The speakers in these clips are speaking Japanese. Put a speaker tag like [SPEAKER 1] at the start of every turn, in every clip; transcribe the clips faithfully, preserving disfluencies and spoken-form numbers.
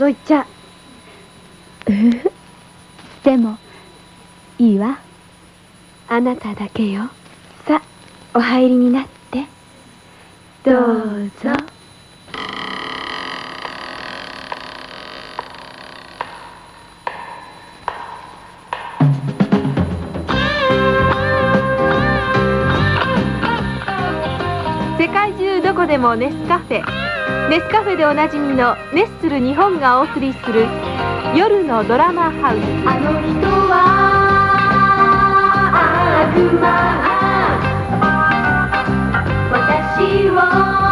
[SPEAKER 1] 覗いちゃ
[SPEAKER 2] うでもいいわ。
[SPEAKER 1] あなただけよ。さあお入りになって。どうぞ。
[SPEAKER 3] 世界中どこでもネスカフェ。ネスカフェでおなじみのネッスル日本がお送りする夜のドラマハウス。
[SPEAKER 1] あの人は悪魔、私を。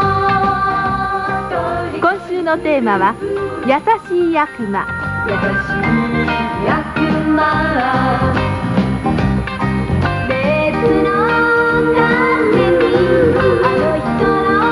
[SPEAKER 3] 今週のテーマは優しい悪魔。
[SPEAKER 1] 優しい悪魔、別のためにあの人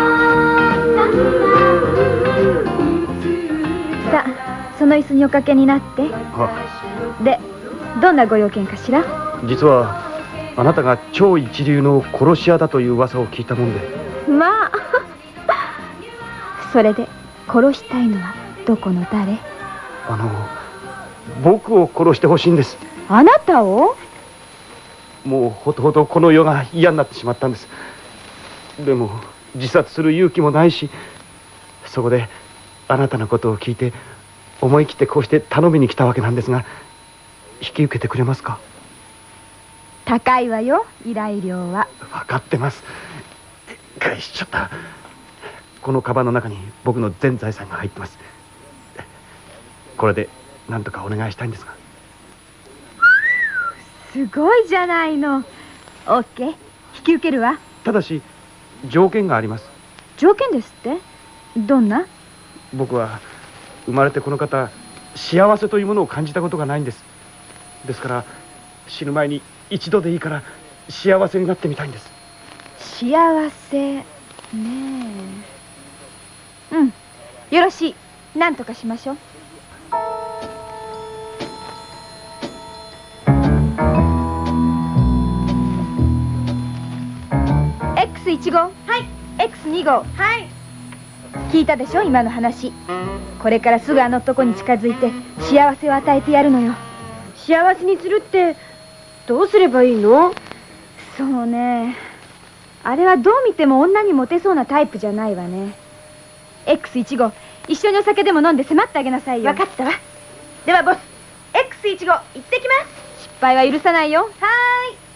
[SPEAKER 1] の
[SPEAKER 2] さあその椅子におかけになって。でどんなご用件かしら。
[SPEAKER 4] 実はあなたが超一流の殺し屋だという噂を聞いたもんで。
[SPEAKER 2] まあそれで殺したいのはどこの誰？
[SPEAKER 4] あの僕を殺してほしいんです。
[SPEAKER 2] あなたを？
[SPEAKER 4] もうほとほとこの世が嫌になってしまったんです。でも自殺する勇気もないし、そこであなたのことを聞いて思い切ってこうして頼みに来たわけなんですが、引き受けてくれますか？
[SPEAKER 2] 高いわよ依頼料は。
[SPEAKER 4] 分かってます。返しちゃった。このカバンの中に僕の全財産が入ってます。これで何とかお願いしたいんですが。
[SPEAKER 2] すごいじゃないの。オッケー引き受けるわ。
[SPEAKER 4] ただし条件があります。
[SPEAKER 2] 条件ですって？どんな？
[SPEAKER 4] 僕は生まれてこの方幸せというものを感じたことがないんです。ですから死ぬ前に一度でいいから幸せになってみたいんです。
[SPEAKER 2] 幸せねえ。うんよろしい。何とかしましょう。エックスいち 号。はい。エックスに 号。はい。聞いたでしょ今の話。これからすぐあの男に近づいて幸せを与えてやるのよ。
[SPEAKER 1] 幸せにするってどうすればいいの？
[SPEAKER 2] そうね、あれはどう見ても女にモテそうなタイプじゃないわね。 エックスいち 号一緒にお酒でも飲んで迫ってあげなさいよ。
[SPEAKER 1] 分かったわ。ではボス エックスいち 号行ってきます。
[SPEAKER 2] 失敗は許さないよ。はーい。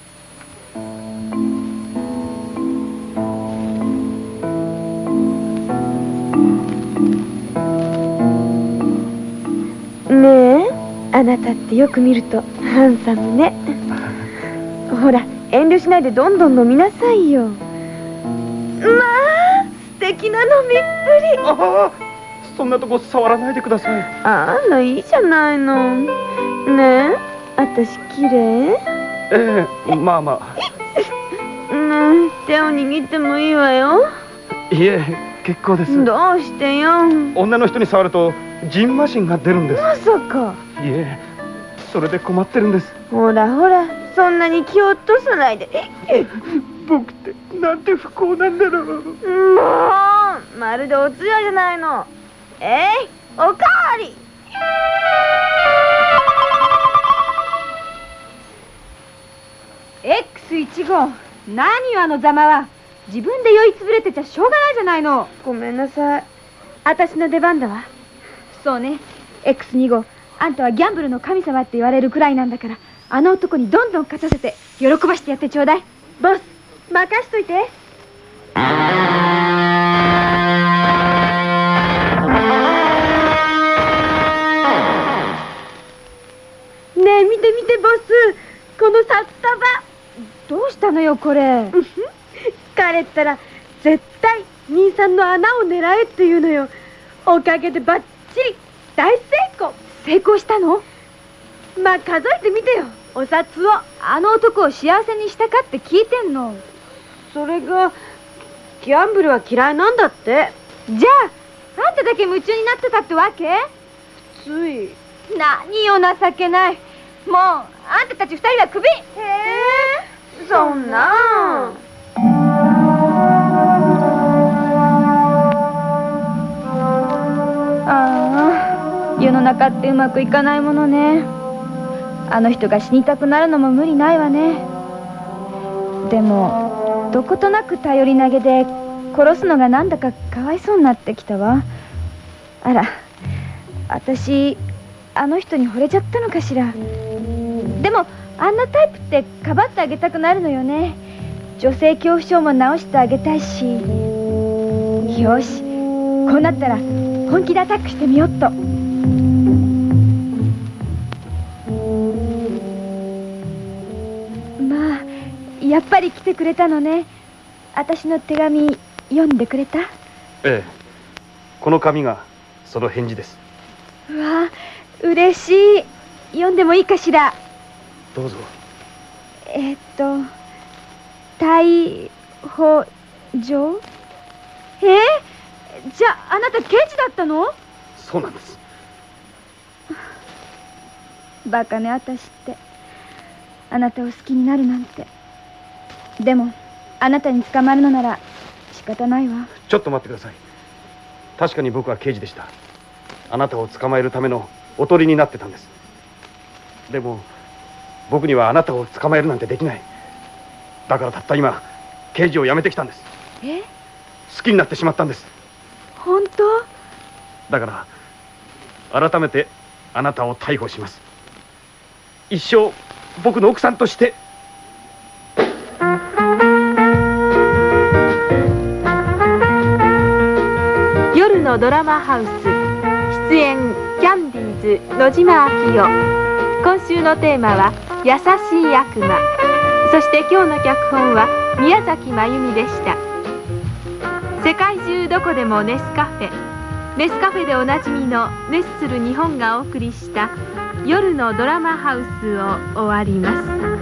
[SPEAKER 1] ねえあなたってよく見るとハンサムね。ほら遠慮しないでどんどん飲みなさいよ。まあ素敵な飲みっぷり。
[SPEAKER 4] ああそんなとこ触らないでください。
[SPEAKER 1] あらいいじゃないの。ねえ私綺麗？
[SPEAKER 4] ええまあまあ。
[SPEAKER 1] ねえ手を握ってもいいわよ。
[SPEAKER 4] いえ結構です。
[SPEAKER 1] どうしてよ。
[SPEAKER 4] 女の人に触るとジンマシンが出るんです。
[SPEAKER 1] まさか。
[SPEAKER 4] いえそれで困ってるんです。
[SPEAKER 1] ほらほらそんなに気を落とさないで。
[SPEAKER 4] 僕ってなんて不幸なんだろう。も
[SPEAKER 1] うまるでお通夜じゃないの。えいおかわり。
[SPEAKER 2] エックスいち 号何よあのざまは。自分で酔いつぶれてちゃしょうがないじゃないの。
[SPEAKER 1] ごめんなさい私の出番だわ。
[SPEAKER 2] そうね エックスに 号あんたはギャンブルの神様って言われるくらいなんだから、あの男にどんどん勝たせて喜ばしてやってちょうだい。
[SPEAKER 1] ボス任しといて。ねえ見て見てボスこの札束。
[SPEAKER 2] どうしたのよこれ。
[SPEAKER 1] 彼ったら絶対兄さんの穴を狙えって言うのよ。おかげでバッチリ大成功。
[SPEAKER 2] 成功したの？
[SPEAKER 1] まあ数えてみてよお札を。
[SPEAKER 2] あの男を幸せにしたかって聞いてんの。
[SPEAKER 1] それがギャンブルは嫌いなんだって。
[SPEAKER 2] じゃああんただけ夢中になってたってわけ？
[SPEAKER 1] つい。
[SPEAKER 2] 何よ情けない。もうあんたたち二人はクビ。へ
[SPEAKER 1] えそんな。
[SPEAKER 2] ああの中ってうまくいかないものね。あの人が死にたくなるのも無理ないわね。でもどことなく頼り投げで殺すのがなんだかかわいそうになってきたわ。あら、私あの人に惚れちゃったのかしら。でもあんなタイプってかばってあげたくなるのよね。女性恐怖症も治してあげたいし。よし、こうなったら本気でアタックしてみよっと。まあやっぱり来てくれたのね。私の手紙読んでくれた？
[SPEAKER 4] ええ、この紙がその返事です。
[SPEAKER 2] うわ、嬉しい。読んでもいいかしら？
[SPEAKER 4] どうぞ。
[SPEAKER 2] えー、っと逮捕状？えー、じゃああなた刑事だったの？
[SPEAKER 4] そうなんです。
[SPEAKER 2] バカね、私って。あなたを好きになるなんて。でもあなたに捕まるのなら仕方ないわ。
[SPEAKER 4] ちょっと待ってください。確かに僕は刑事でした。あなたを捕まえるためのおとりになってたんです。でも僕にはあなたを捕まえるなんてできない。だからたった今刑事を辞めてきたんです。
[SPEAKER 2] え？
[SPEAKER 4] 好きになってしまったんです。
[SPEAKER 2] 本当？
[SPEAKER 4] だから改めてあなたを逮捕します。一生僕の奥さんとして。
[SPEAKER 3] 夜のドラマハウス、出演キャンディーズ野島明夫。今週のテーマは優しい悪魔。そして今日の脚本は宮崎真由美でした。世界中どこでもネスカフェ、ネスカフェでおなじみのネッスル日本がお送りした夜のドラマハウスを終わります。